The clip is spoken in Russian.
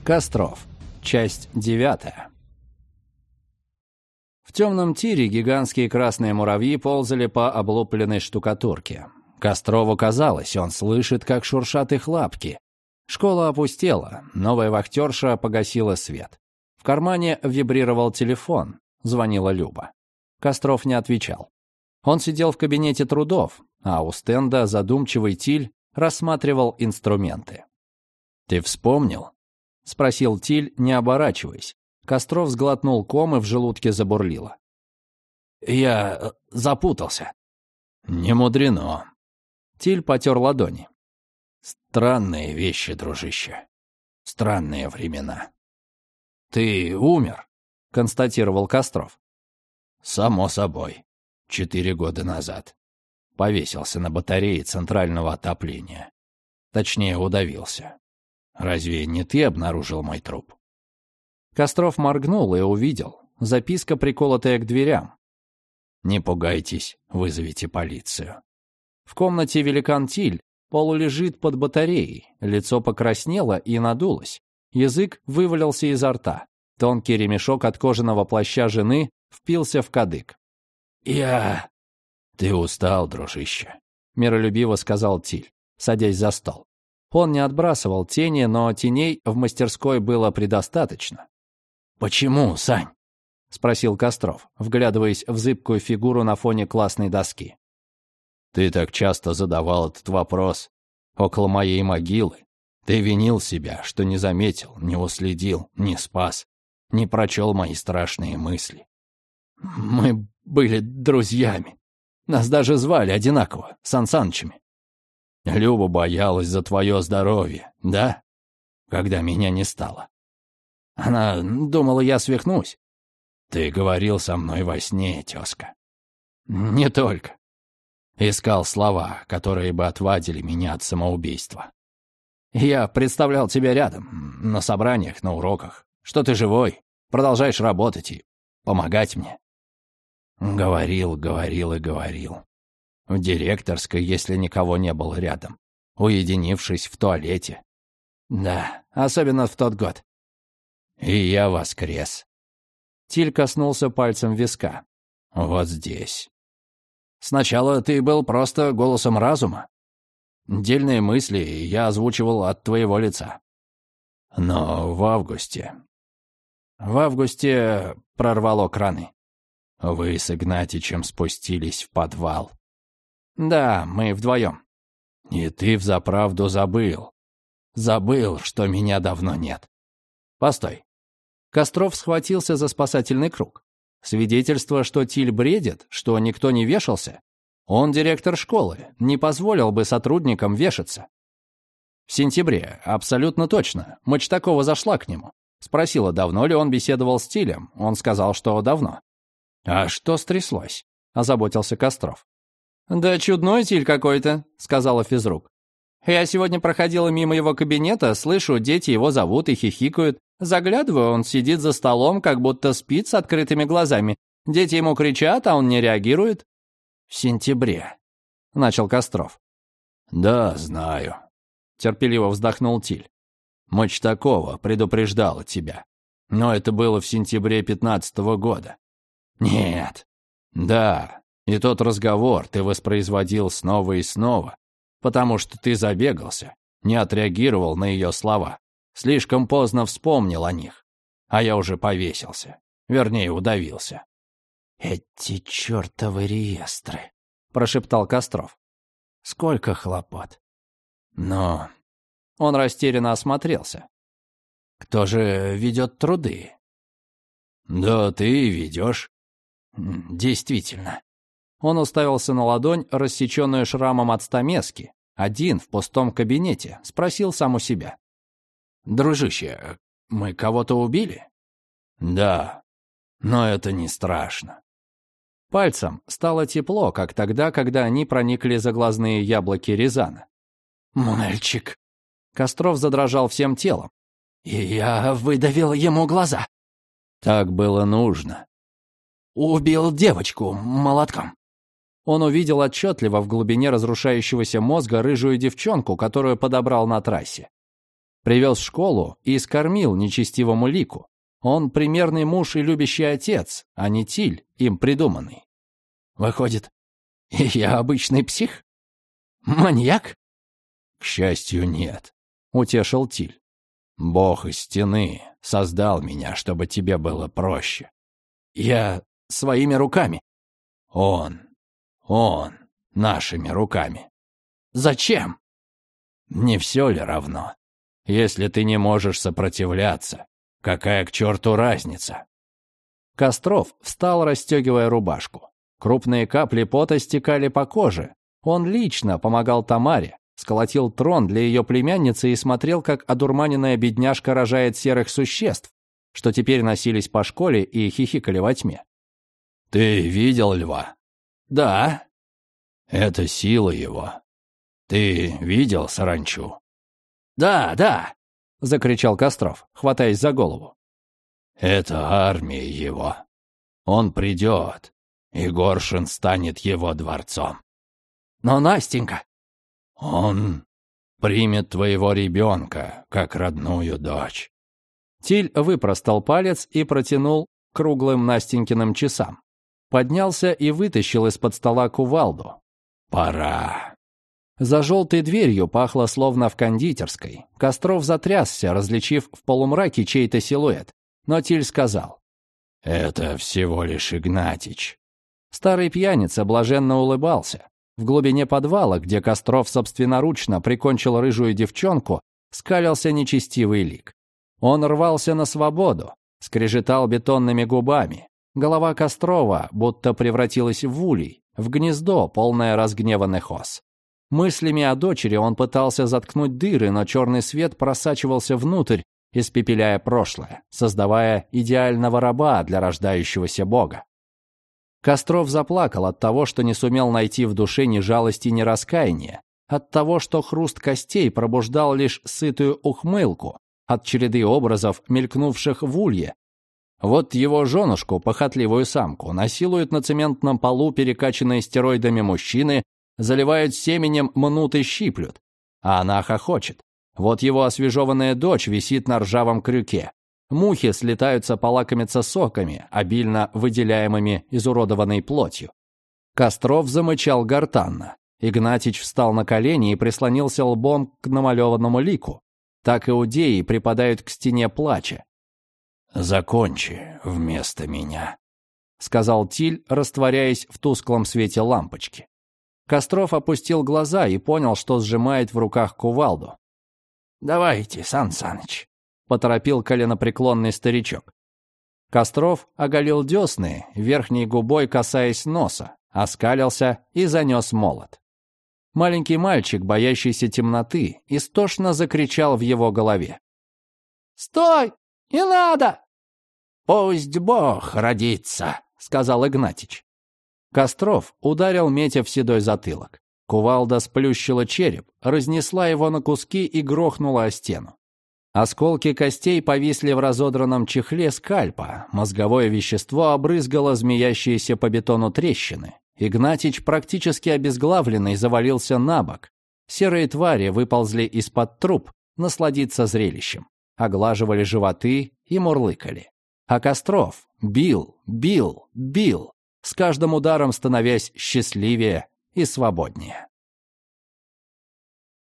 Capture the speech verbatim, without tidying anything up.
Костров. Часть девятая. В темном тире гигантские красные муравьи ползали по облупленной штукатурке. Кострову казалось, он слышит, как шуршат их лапки. Школа опустела, новая вахтерша погасила свет. В кармане вибрировал телефон, звонила Люба. Костров не отвечал. Он сидел в кабинете трудов, а у стенда задумчивый Тиль рассматривал инструменты. «Ты вспомнил?» — спросил Тиль, не оборачиваясь. Костров сглотнул ком и в желудке забурлило. «Я запутался». «Не мудрено». Тиль потер ладони. «Странные вещи, дружище. Странные времена». «Ты умер», — констатировал Костров. «Само собой. Четыре года назад. Повесился на батарее центрального отопления. Точнее, удавился. Разве не ты обнаружил мой труп?» Костров моргнул и увидел. Записка, приколотая к дверям. «Не пугайтесь, вызовите полицию». В комнате великан Тиль полулежит под батареей. Лицо покраснело и надулось. Язык вывалился изо рта. Тонкий ремешок от кожаного плаща жены впился в кадык. «Я...» «Ты устал, дружище», — миролюбиво сказал Тиль, садясь за стол. Он не отбрасывал тени, но теней в мастерской было предостаточно. «Почему, Сань?» — спросил Костров, вглядываясь в зыбкую фигуру на фоне классной доски. «Ты так часто задавал этот вопрос около моей могилы. Ты винил себя, что не заметил, не уследил, не спас, не прочел мои страшные мысли. Мы были друзьями. Нас даже звали одинаково, Сан Санычами. Люба боялась за твое здоровье, да? Когда меня не стало. Она думала, я свихнусь. Ты говорил со мной во сне, тезка. Не только. Искал слова, которые бы отвадили меня от самоубийства. Я представлял тебя рядом, на собраниях, на уроках, что ты живой, продолжаешь работать и помогать мне. Говорил, говорил и говорил. В директорской, если никого не было рядом, уединившись в туалете. Да, особенно в тот год. И я воскрес. Тиль коснулся пальцем виска. Вот здесь. Сначала ты был просто голосом разума. Дельные мысли я озвучивал от твоего лица. Но в августе... В августе прорвало краны. Вы с Игнатичем спустились в подвал. Да, мы вдвоем. И ты взаправду забыл. Забыл, что меня давно нет. Постой. Костров схватился за спасательный круг. Свидетельство, что Тиль бредит, что никто не вешался. Он директор школы, не позволил бы сотрудникам вешаться. В сентябре, абсолютно точно, Мочтакова зашла к нему. Спросила, давно ли он беседовал с Тилем. Он сказал, что давно. «А что стряслось?» – озаботился Костров. «Да чудной Тиль какой-то», — сказала физрук. «Я сегодня проходила мимо его кабинета, слышу, дети его зовут и хихикают. Заглядываю, он сидит за столом, как будто спит с открытыми глазами. Дети ему кричат, а он не реагирует». «В сентябре», — начал Костров. «Да, знаю», — терпеливо вздохнул Тиль. «Мочтакова предупреждала тебя. Но это было в сентябре пятнадцатого года». «Нет». «Да». И тот разговор ты воспроизводил снова и снова, потому что ты забегался, не отреагировал на ее слова, слишком поздно вспомнил о них, а я уже повесился, вернее, удавился». «Эти чертовы реестры», — прошептал Костров. «Сколько хлопот». «Но...» Он растерянно осмотрелся. «Кто же ведет труды?» «Да ты ведешь». «Действительно». Он уставился на ладонь, рассеченную шрамом от стамески, один в пустом кабинете, спросил сам у себя. «Дружище, мы кого-то убили?» «Да, но это не страшно». Пальцем стало тепло, как тогда, когда они проникли за глазные яблоки Рязана. «Мальчик!» Костров задрожал всем телом. «И я выдавил ему глаза». «Так было нужно». «Убил девочку молотком». Он увидел отчетливо в глубине разрушающегося мозга рыжую девчонку, которую подобрал на трассе. Привез в школу и скормил нечестивому лику. Он примерный муж и любящий отец, а не Тиль, им придуманный. Выходит, я обычный псих? Маньяк? К счастью, нет, утешил Тиль. Бог из стены создал меня, чтобы тебе было проще. Я своими руками. Он, он, нашими руками. Зачем? Не все ли равно? Если ты не можешь сопротивляться, какая к черту разница? Костров встал, расстегивая рубашку. Крупные капли пота стекали по коже. Он лично помогал Тамаре, сколотил трон для ее племянницы и смотрел, как одурманенная бедняжка рожает серых существ, что теперь носились по школе и хихикали во тьме. «Ты видел льва?» «Да». «Это сила его. Ты видел саранчу?» «Да, да», — закричал Костров, хватаясь за голову. «Это армия его. Он придет, и Горшин станет его дворцом». «Но Настенька...» «Он примет твоего ребенка, как родную дочь». Тиль выпростал палец и протянул круглым Настенькиным часам. Поднялся и вытащил из-под стола кувалду. «Пора». За желтой дверью пахло словно в кондитерской. Костров затрясся, различив в полумраке чей-то силуэт. Но Тиль сказал: «Это всего лишь Игнатич». Старый пьяница блаженно улыбался. В глубине подвала, где Костров собственноручно прикончил рыжую девчонку, скалился нечестивый лик. Он рвался на свободу, скрежетал бетонными губами. Голова Кострова будто превратилась в улей, в гнездо, полное разгневанных ос. Мыслями о дочери он пытался заткнуть дыры, но черный свет просачивался внутрь, испепеляя прошлое, создавая идеального раба для рождающегося бога. Костров заплакал от того, что не сумел найти в душе ни жалости, ни раскаяния, от того, что хруст костей пробуждал лишь сытую ухмылку, от череды образов, мелькнувших в улье. Вот его женушку, похотливую самку, насилуют на цементном полу перекачанные стероидами мужчины, заливают семенем, мнут и щиплют. А она хохочет. Вот его освежеванная дочь висит на ржавом крюке. Мухи слетаются полакомиться соками, обильно выделяемыми изуродованной плотью. Костров замычал гортанно. Игнатич встал на колени и прислонился лбом к намалеванному лику. Так иудеи припадают к стене плача. «Закончи вместо меня», — сказал Тиль, растворяясь в тусклом свете лампочки. Костров опустил глаза и понял, что сжимает в руках кувалду. «Давайте, Сан Саныч», — поторопил коленопреклонный старичок. Костров оголил десны, верхней губой касаясь носа, оскалился и занес молот. Маленький мальчик, боящийся темноты, истошно закричал в его голове. «Стой! Не надо!» «Пусть Бог родится», — сказал Игнатич. Костров ударил метя в седой затылок. Кувалда сплющила череп, разнесла его на куски и грохнула о стену. Осколки костей повисли в разодранном чехле скальпа, мозговое вещество обрызгало змеящиеся по бетону трещины. Игнатич, практически обезглавленный, завалился на бок. Серые твари выползли из-под труб насладиться зрелищем, оглаживали животы и мурлыкали. А Костров бил, бил, бил, с каждым ударом становясь счастливее и свободнее.